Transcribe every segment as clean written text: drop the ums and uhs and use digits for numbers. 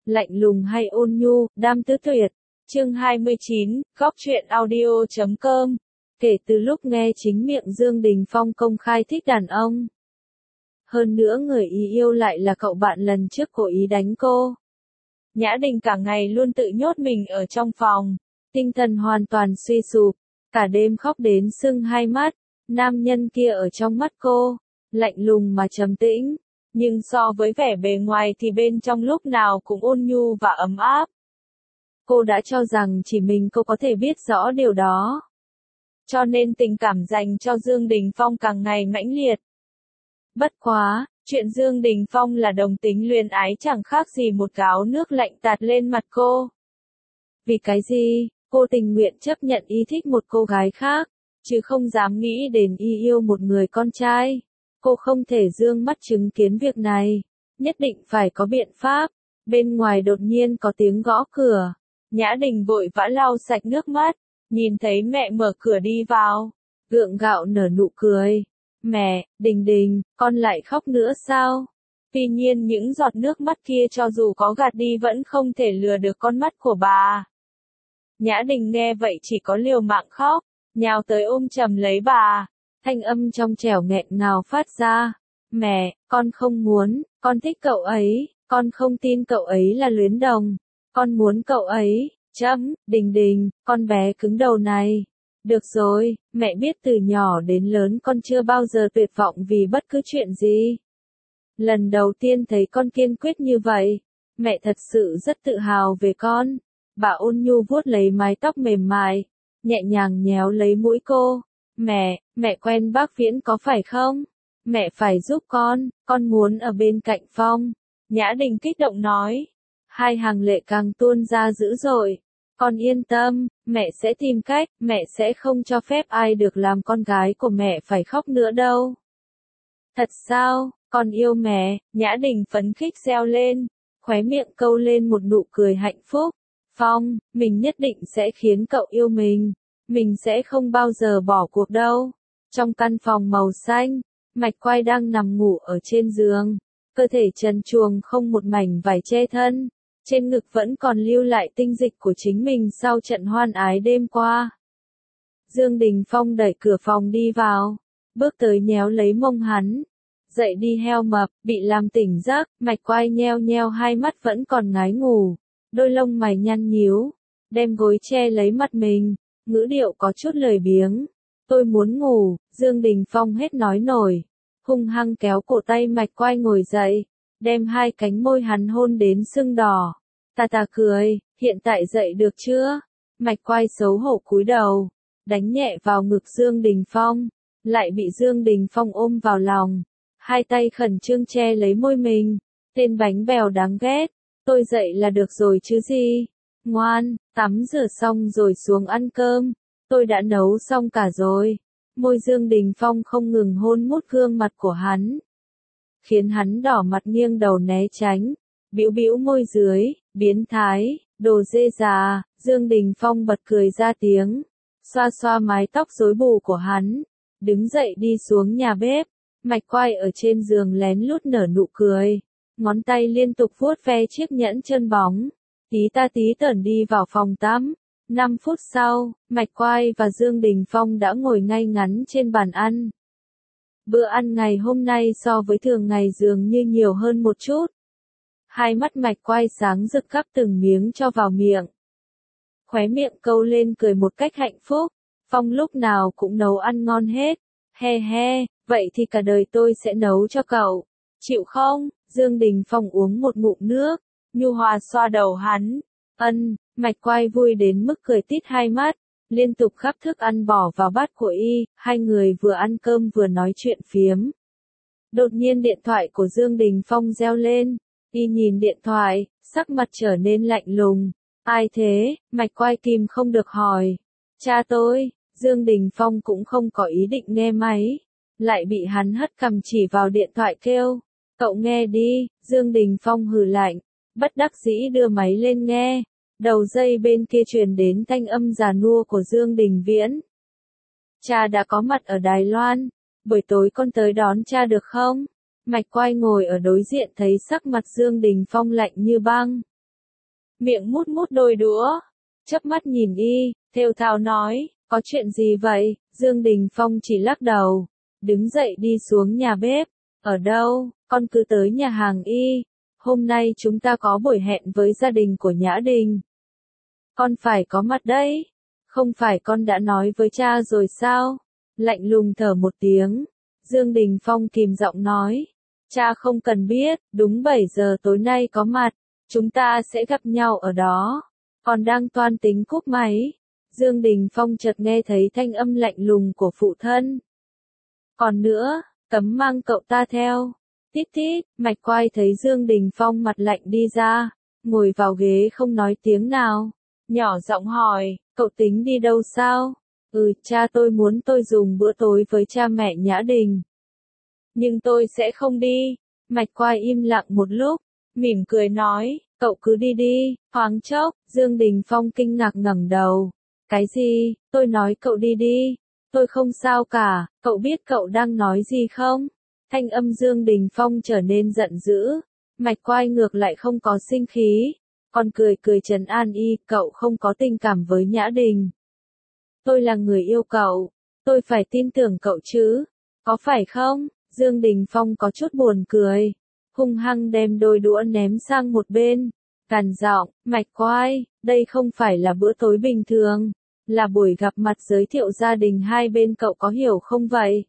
lạnh lùng hay ôn nhu, đam tứ tuyệt. Chương 29, góc truyện audio.com. Kể từ lúc nghe chính miệng Dương Đình Phong công khai thích đàn ông. Hơn nữa người ý yêu lại là cậu bạn lần trước cố ý đánh cô. Nhã Đình cả ngày luôn tự nhốt mình ở trong phòng, tinh thần hoàn toàn suy sụp, cả đêm khóc đến sưng hai mắt. Nam nhân kia ở trong mắt cô, lạnh lùng mà trầm tĩnh, nhưng so với vẻ bề ngoài thì bên trong lúc nào cũng ôn nhu và ấm áp. Cô đã cho rằng chỉ mình cô có thể biết rõ điều đó. Cho nên tình cảm dành cho Dương Đình Phong càng ngày mãnh liệt. Bất quá, chuyện Dương Đình Phong là đồng tính luyến ái chẳng khác gì một gáo nước lạnh tạt lên mặt cô. Vì cái gì, cô tình nguyện chấp nhận ý thích một cô gái khác, chứ không dám nghĩ đến ý yêu một người con trai. Cô không thể dương mắt chứng kiến việc này, nhất định phải có biện pháp. Bên ngoài đột nhiên có tiếng gõ cửa. Nhã Đình vội vã lau sạch nước mắt, nhìn thấy mẹ mở cửa đi vào, gượng gạo nở nụ cười. Mẹ, Đình Đình, con lại khóc nữa sao? Tuy nhiên những giọt nước mắt kia cho dù có gạt đi vẫn không thể lừa được con mắt của bà. Nhã Đình nghe vậy chỉ có liều mạng khóc, nhào tới ôm chầm lấy bà, thanh âm trong trẻo nghẹn ngào phát ra. Mẹ, con không muốn, con thích cậu ấy, con không tin cậu ấy là luyến đồng, con muốn cậu ấy. Đình Đình, con bé cứng đầu này. Được rồi, mẹ biết từ nhỏ đến lớn con chưa bao giờ tuyệt vọng vì bất cứ chuyện gì. Lần đầu tiên thấy con kiên quyết như vậy, mẹ thật sự rất tự hào về con. Bà ôn nhu vuốt lấy mái tóc mềm mại, nhẹ nhàng nhéo lấy mũi cô. Mẹ quen bác Viễn có phải không? Mẹ phải giúp con muốn ở bên cạnh Phong. Nhã Đình kích động nói. Hai hàng lệ càng tuôn ra dữ dội. Con yên tâm, mẹ sẽ tìm cách, mẹ sẽ không cho phép ai được làm con gái của mẹ phải khóc nữa đâu. Thật sao, con yêu mẹ, Nhã Đình phấn khích reo lên, khóe miệng câu lên một nụ cười hạnh phúc. Phong, mình nhất định sẽ khiến cậu yêu mình sẽ không bao giờ bỏ cuộc đâu. Trong căn phòng màu xanh, Mạch Quai đang nằm ngủ ở trên giường, cơ thể trần truồng không một mảnh vải che thân. Trên ngực vẫn còn lưu lại tinh dịch của chính mình sau trận hoan ái đêm qua. Dương Đình Phong đẩy cửa phòng đi vào, bước tới nhéo lấy mông hắn. Dậy đi heo mập, bị làm tỉnh giấc, Mạch Quai nheo nheo hai mắt vẫn còn ngái ngủ, đôi lông mày nhăn nhíu, đem gối che lấy mặt mình, ngữ điệu có chút lười biếng. Tôi muốn ngủ, Dương Đình Phong hết nói nổi, hung hăng kéo cổ tay Mạch Quai ngồi dậy, đem hai cánh môi hắn hôn đến sưng đỏ. Ta cười, hiện tại dậy được chưa? Mạch Quai xấu hổ cúi đầu, đánh nhẹ vào ngực Dương Đình Phong, lại bị Dương Đình Phong ôm vào lòng, hai tay khẩn trương che lấy môi mình. Tên bánh bèo đáng ghét, tôi dậy là được rồi chứ gì? Ngoan, tắm rửa xong rồi xuống ăn cơm, tôi đã nấu xong cả rồi. Môi Dương Đình Phong không ngừng hôn mút gương mặt của hắn, khiến hắn đỏ mặt nghiêng đầu né tránh, bĩu bĩu môi dưới, biến thái, đồ dê già. Dương Đình Phong bật cười ra tiếng, xoa xoa mái tóc rối bù của hắn, đứng dậy đi xuống nhà bếp. Mạch Quai ở trên giường lén lút nở nụ cười, ngón tay liên tục vuốt ve chiếc nhẫn chân bóng, tí ta tí tởn đi vào phòng tắm. 5 phút sau, Mạch Quai và Dương Đình Phong đã ngồi ngay ngắn trên bàn ăn. Bữa ăn ngày hôm nay so với thường ngày dường như nhiều hơn một chút. Hai mắt Mạch Quai sáng rực gắp từng miếng cho vào miệng. Khóe miệng câu lên cười một cách hạnh phúc. Phong lúc nào cũng nấu ăn ngon hết. He he, vậy thì cả đời tôi sẽ nấu cho cậu. Chịu không? Dương Đình Phong uống một ngụm nước, nhu hòa xoa đầu hắn. Mạch Quai vui đến mức cười tít hai mắt, liên tục gắp thức ăn bỏ vào bát của y, hai người vừa ăn cơm vừa nói chuyện phiếm. Đột nhiên điện thoại của Dương Đình Phong reo lên, y nhìn điện thoại, sắc mặt trở nên lạnh lùng. Ai thế? Mạch Quai kìm không được hỏi. Cha tôi. Dương Đình Phong cũng không có ý định nghe máy, lại bị hắn hất cằm chỉ vào điện thoại kêu. Cậu nghe đi. Dương Đình Phong hừ lạnh, bất đắc dĩ đưa máy lên nghe. Đầu dây bên kia truyền đến thanh âm già nua của Dương Đình Viễn. Cha đã có mặt ở Đài Loan, buổi tối con tới đón cha được không? Mạch Quai ngồi ở đối diện thấy sắc mặt Dương Đình Phong lạnh như băng. miệng mút mút đôi đũa, chớp mắt nhìn y, thều thào nói, có chuyện gì vậy? Dương Đình Phong chỉ lắc đầu, đứng dậy đi xuống nhà bếp. Ở đâu? Con cứ tới nhà hàng y. Hôm nay chúng ta có buổi hẹn với gia đình của Nhã Đình. Con phải có mặt đấy. Không phải con đã nói với cha rồi sao? Lạnh lùng thở một tiếng. Dương Đình Phong kìm giọng nói. Cha không cần biết, đúng 7 giờ tối nay có mặt. Chúng ta sẽ gặp nhau ở đó. Con đang toan tính cúp máy. Dương Đình Phong chợt nghe thấy thanh âm lạnh lùng của phụ thân. Còn nữa, cấm mang cậu ta theo. Tít tít, Mạch Quai thấy Dương Đình Phong mặt lạnh đi ra, ngồi vào ghế không nói tiếng nào. Nhỏ giọng hỏi, cậu tính đi đâu sao? Cha tôi muốn tôi dùng bữa tối với cha mẹ Nhã Đình. Nhưng tôi sẽ không đi. Mạch Quai im lặng một lúc, mỉm cười nói, cậu cứ đi đi. Thoáng chốc, Dương Đình Phong kinh ngạc ngẩng đầu. Cái gì? Tôi nói cậu đi đi. Tôi không sao cả, cậu biết cậu đang nói gì không? Thanh âm Dương Đình Phong trở nên giận dữ. Mạch Quai ngược lại không có sinh khí. Còn cười cười trấn an y, cậu không có tình cảm với Nhã Đình. Tôi là người yêu cậu. Tôi phải tin tưởng cậu chứ. Có phải không? Dương Đình Phong có chút buồn cười. Hung hăng đem đôi đũa ném sang một bên. Gằn giọng, Mạch Quai, đây không phải là bữa tối bình thường. Là buổi gặp mặt giới thiệu gia đình hai bên, cậu có hiểu không vậy?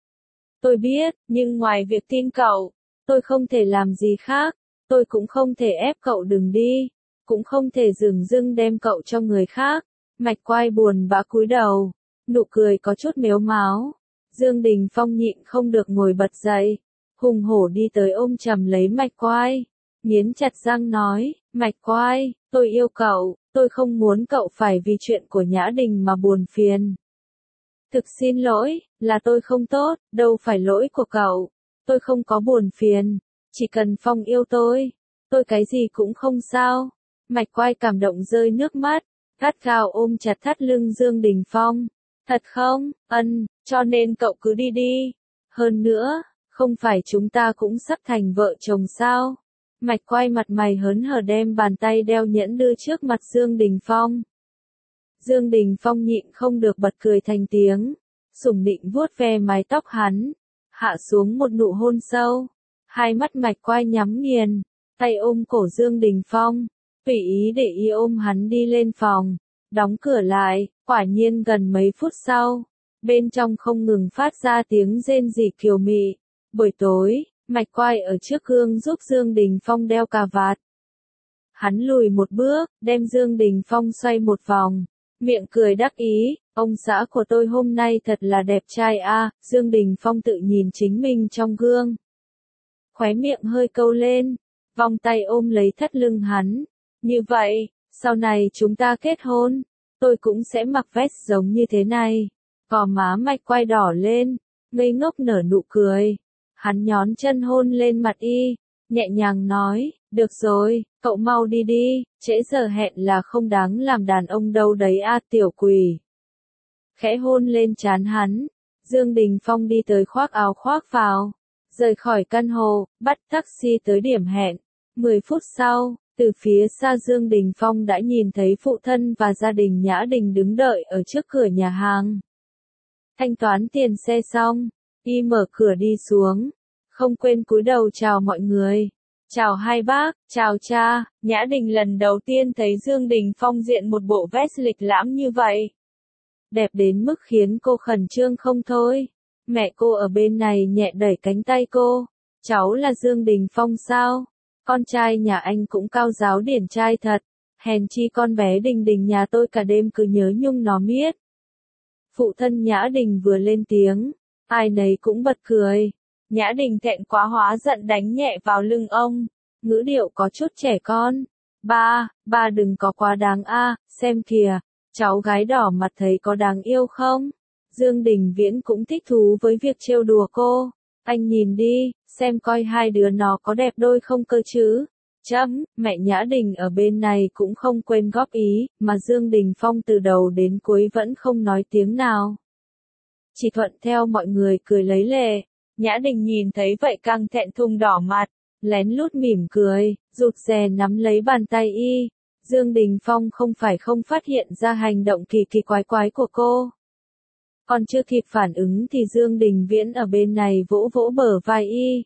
Tôi biết, nhưng ngoài việc tin cậu, tôi không thể làm gì khác. Tôi cũng không thể ép cậu đừng đi. Cũng không thể dửng dưng đem cậu cho người khác. Mạch Quai buồn bã cúi đầu. Nụ cười có chút mếu máo. Dương Đình Phong nhịn không được ngồi bật dậy. Hùng hổ đi tới ôm chầm lấy Mạch Quai. Nghiến chặt răng nói, Mạch Quai, tôi yêu cậu, tôi không muốn cậu phải vì chuyện của Nhã Đình mà buồn phiền. Thực xin lỗi, là tôi không tốt, đâu phải lỗi của cậu. Tôi không có buồn phiền, chỉ cần Phong yêu tôi cái gì cũng không sao. Mạch Quai cảm động rơi nước mắt, gắt gao ôm chặt thắt lưng Dương Đình Phong. Thật không? Cho nên cậu cứ đi đi. Hơn nữa, không phải chúng ta cũng sắp thành vợ chồng sao? Mạch Quai mặt mày hớn hở đem bàn tay đeo nhẫn đưa trước mặt Dương Đình Phong. Dương Đình Phong nhịn không được bật cười thành tiếng, sủng nịnh vuốt ve mái tóc hắn, hạ xuống một nụ hôn sâu. Hai mắt Mạch Quai nhắm nghiền, tay ôm cổ Dương Đình Phong, tùy ý để y ôm hắn đi lên phòng, đóng cửa lại. Quả nhiên gần mấy phút sau, bên trong không ngừng phát ra tiếng rên rỉ kiều mị. Buổi tối, Mạch Quai ở trước gương giúp Dương Đình Phong đeo cà vạt. Hắn lùi một bước, đem Dương Đình Phong xoay một vòng, miệng cười đắc ý, ông xã của tôi hôm nay thật là đẹp trai a. Dương Đình Phong tự nhìn chính mình trong gương. Khóe miệng hơi câu lên, vòng tay ôm lấy thắt lưng hắn. Như vậy, sau này chúng ta kết hôn, tôi cũng sẽ mặc vest giống như thế này. Gò má Mạch Quai đỏ lên, ngây ngốc nở nụ cười. Hắn nhón chân hôn lên mặt y, nhẹ nhàng nói, được rồi, cậu mau đi đi, trễ giờ hẹn là không đáng làm đàn ông đâu đấy a tiểu quỷ. Khẽ hôn lên trán hắn, Dương Đình Phong đi tới khoác áo khoác vào, rời khỏi căn hộ, bắt taxi tới điểm hẹn. 10 phút sau, từ phía xa Dương Đình Phong đã nhìn thấy phụ thân và gia đình Nhã Đình đứng đợi ở trước cửa nhà hàng. Thanh toán tiền xe xong, y mở cửa đi xuống, không quên cúi đầu chào mọi người. Chào hai bác, chào cha. Nhã Đình lần đầu tiên thấy Dương Đình Phong diện một bộ vest lịch lãm như vậy. Đẹp đến mức khiến cô khẩn trương không thôi. Mẹ cô ở bên này nhẹ đẩy cánh tay cô. Cháu là Dương Đình Phong sao? Con trai nhà anh cũng cao giáo điển trai thật. Hèn chi con bé Đình Đình nhà tôi cả đêm cứ nhớ nhung nó miết. Phụ thân Nhã Đình vừa lên tiếng, ai nấy cũng bật cười. Nhã Đình thẹn quá hóa giận đánh nhẹ vào lưng ông, ngữ điệu có chút trẻ con. Ba đừng có quá đáng a, xem kìa, cháu gái đỏ mặt thấy có đáng yêu không? Dương Đình Viễn cũng thích thú với việc trêu đùa cô. Anh nhìn đi, xem coi hai đứa nó có đẹp đôi không cơ chứ. Mẹ Nhã Đình ở bên này cũng không quên góp ý, mà Dương Đình Phong từ đầu đến cuối vẫn không nói tiếng nào. Chỉ thuận theo mọi người cười lấy lệ. Nhã Đình nhìn thấy vậy càng thẹn thùng đỏ mặt, lén lút mỉm cười, rụt rè nắm lấy bàn tay y. Dương Đình Phong không phải không phát hiện ra hành động kỳ kỳ quái quái của cô. Còn chưa kịp phản ứng thì Dương Đình Viễn ở bên này vỗ vỗ bờ vai y.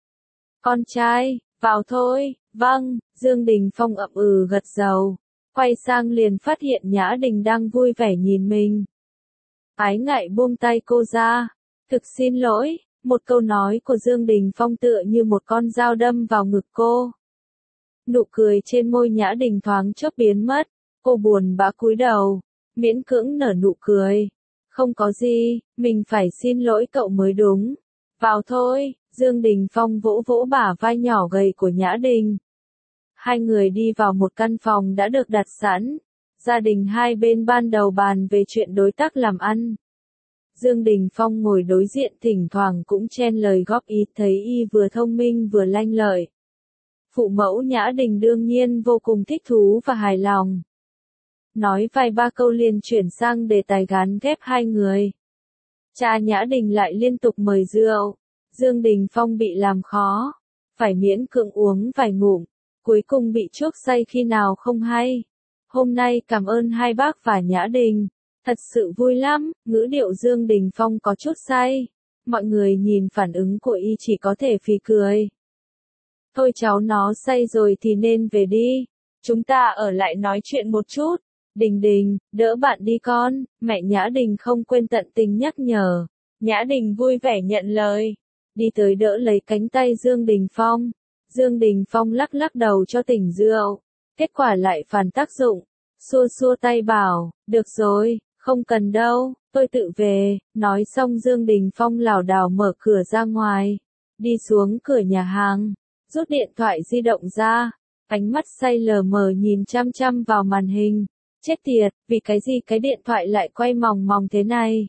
Con trai, vào thôi, vâng, Dương Đình Phong ậm ừ gật đầu. Quay sang liền phát hiện Nhã Đình đang vui vẻ nhìn mình. Ái ngại buông tay cô ra. Thực xin lỗi, một câu nói của Dương Đình Phong tựa như một con dao đâm vào ngực cô. Nụ cười trên môi Nhã Đình thoáng chốc biến mất, cô buồn bã cúi đầu, miễn cưỡng nở nụ cười. Không có gì, mình phải xin lỗi cậu mới đúng. Vào thôi, Dương Đình Phong vỗ vỗ bả vai nhỏ gầy của Nhã Đình. Hai người đi vào một căn phòng đã được đặt sẵn. Gia đình hai bên ban đầu bàn về chuyện đối tác làm ăn. Dương Đình Phong ngồi đối diện thỉnh thoảng cũng chen lời góp ý, thấy y vừa thông minh vừa lanh lợi. Phụ mẫu Nhã Đình đương nhiên vô cùng thích thú và hài lòng. Nói vài ba câu liền chuyển sang đề tài gán ghép hai người. Cha Nhã Đình lại liên tục mời rượu. Dương Đình Phong bị làm khó. Phải miễn cưỡng uống vài ngụm. Cuối cùng bị chuốc say khi nào không hay. Hôm nay cảm ơn hai bác và Nhã Đình. Thật sự vui lắm, ngữ điệu Dương Đình Phong có chút say. Mọi người nhìn phản ứng của y chỉ có thể phì cười. Thôi cháu nó say rồi thì nên về đi. Chúng ta ở lại nói chuyện một chút. Đình Đình, đỡ bạn đi con, mẹ Nhã Đình không quên tận tình nhắc nhở. Nhã Đình vui vẻ nhận lời. Đi tới đỡ lấy cánh tay Dương Đình Phong. Dương Đình Phong lắc lắc đầu cho tỉnh rượu. Kết quả lại phản tác dụng. Xua xua tay bảo, được rồi, không cần đâu, tôi tự về. Nói xong Dương Đình Phong lảo đảo mở cửa ra ngoài. Đi xuống cửa nhà hàng. Rút điện thoại di động ra. Ánh mắt say lờ mờ nhìn chăm chăm vào màn hình. Chết tiệt, vì cái gì cái điện thoại lại quay mòng mòng thế này?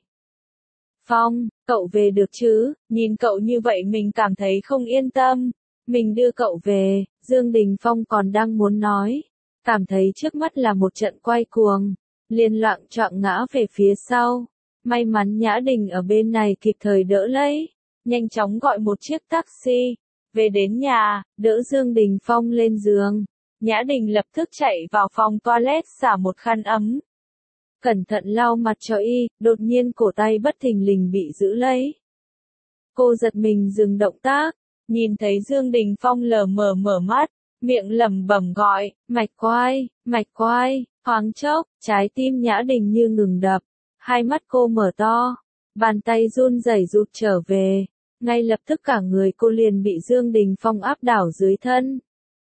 Phong, cậu về được chứ? Nhìn cậu như vậy mình cảm thấy không yên tâm. Mình đưa cậu về, Dương Đình Phong còn đang muốn nói. Cảm thấy trước mắt là một trận quay cuồng. Liền loạng choạng ngã về phía sau. May mắn Nhã Đình ở bên này kịp thời đỡ lấy. Nhanh chóng gọi một chiếc taxi. Về đến nhà, đỡ Dương Đình Phong lên giường. Nhã Đình lập tức chạy vào phòng toilet xả một khăn ấm. Cẩn thận lau mặt cho y, đột nhiên cổ tay bất thình lình bị giữ lấy. Cô giật mình dừng động tác, nhìn thấy Dương Đình Phong lờ mờ mở mắt, miệng lẩm bẩm gọi, mạch quai, thoáng chốc, trái tim Nhã Đình như ngừng đập, hai mắt cô mở to, bàn tay run rẩy rụt trở về, ngay lập tức cả người cô liền bị Dương Đình Phong áp đảo dưới thân.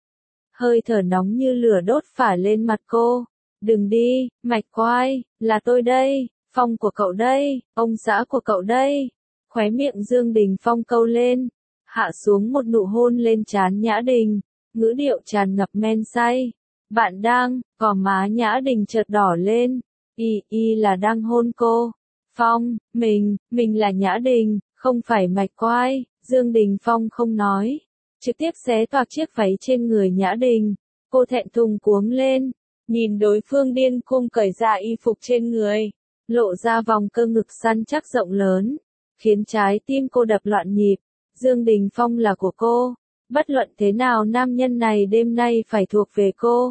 Hơi thở nóng như lửa đốt phả lên mặt cô. Đừng đi, mạch quai, là tôi đây, Phong của cậu đây, ông xã của cậu đây. Khóe miệng Dương Đình Phong câu lên, hạ xuống một nụ hôn lên trán Nhã Đình, ngữ điệu tràn ngập men say. Bạn đang, gò má Nhã Đình chợt đỏ lên, y là đang hôn cô. Phong, mình là Nhã Đình, không phải mạch quai. Dương Đình Phong không nói, trực tiếp xé toạc chiếc váy trên người Nhã Đình. Cô thẹn thùng cuống lên, nhìn đối phương điên cuồng cởi ra y phục trên người, lộ ra vòng cơ ngực săn chắc rộng lớn, khiến trái tim cô đập loạn nhịp. Dương Đình Phong là của cô, bất luận thế nào nam nhân này đêm nay phải thuộc về cô.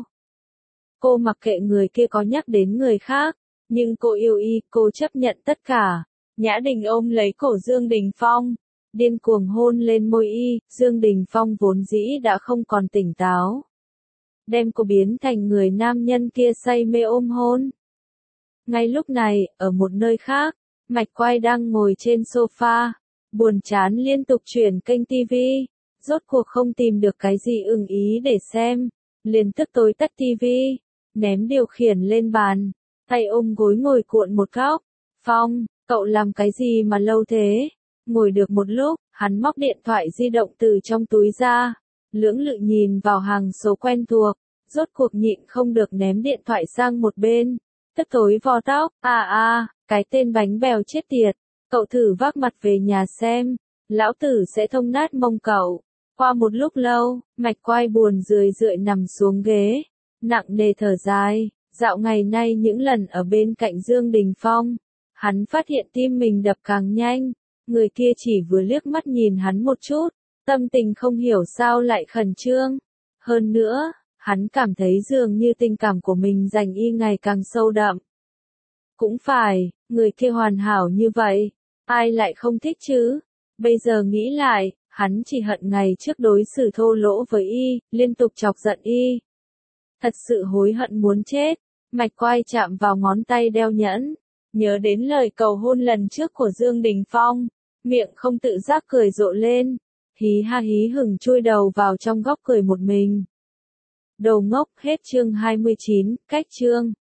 Cô mặc kệ người kia có nhắc đến người khác, nhưng cô yêu y, cô chấp nhận tất cả. Nhã Đình ôm lấy cổ Dương Đình Phong, điên cuồng hôn lên môi y. Dương Đình Phong vốn dĩ đã không còn tỉnh táo, đem cô biến thành người nam nhân kia say mê ôm hôn. Ngay lúc này, ở một nơi khác, Mạch Quai đang ngồi trên sofa, buồn chán liên tục chuyển kênh TV, rốt cuộc không tìm được cái gì ưng ý để xem, liền tức tối tắt TV, ném điều khiển lên bàn, tay ôm gối ngồi cuộn một góc. Phong, cậu làm cái gì mà lâu thế? Ngồi được một lúc, hắn móc điện thoại di động từ trong túi ra, lưỡng lự nhìn vào hàng số quen thuộc, rốt cuộc nhịn không được ném điện thoại sang một bên, tức tối vò tóc, cái tên bánh bèo chết tiệt, cậu thử vác mặt về nhà xem, lão tử sẽ thông nát mông cậu. Qua một lúc lâu, Mạch Quai buồn rười rượi nằm xuống ghế, nặng nề thở dài. Dạo ngày nay những lần ở bên cạnh Dương Đình Phong, hắn phát hiện tim mình đập càng nhanh, người kia chỉ vừa liếc mắt nhìn hắn một chút, tâm tình không hiểu sao lại khẩn trương. Hơn nữa, Hắn cảm thấy dường như tình cảm của mình dành y ngày càng sâu đậm. Cũng phải, người kia hoàn hảo như vậy, ai lại không thích chứ? Bây giờ nghĩ lại, hắn chỉ hận ngày trước đối xử thô lỗ với y, liên tục chọc giận y. Thật sự hối hận muốn chết. Mạch Quai chạm vào ngón tay đeo nhẫn, nhớ đến lời cầu hôn lần trước của Dương Đình Phong, miệng không tự giác cười rộ lên, hí ha hí hửng chui đầu vào trong góc cười một mình. Đồ ngốc, hết chương 29, cách chương.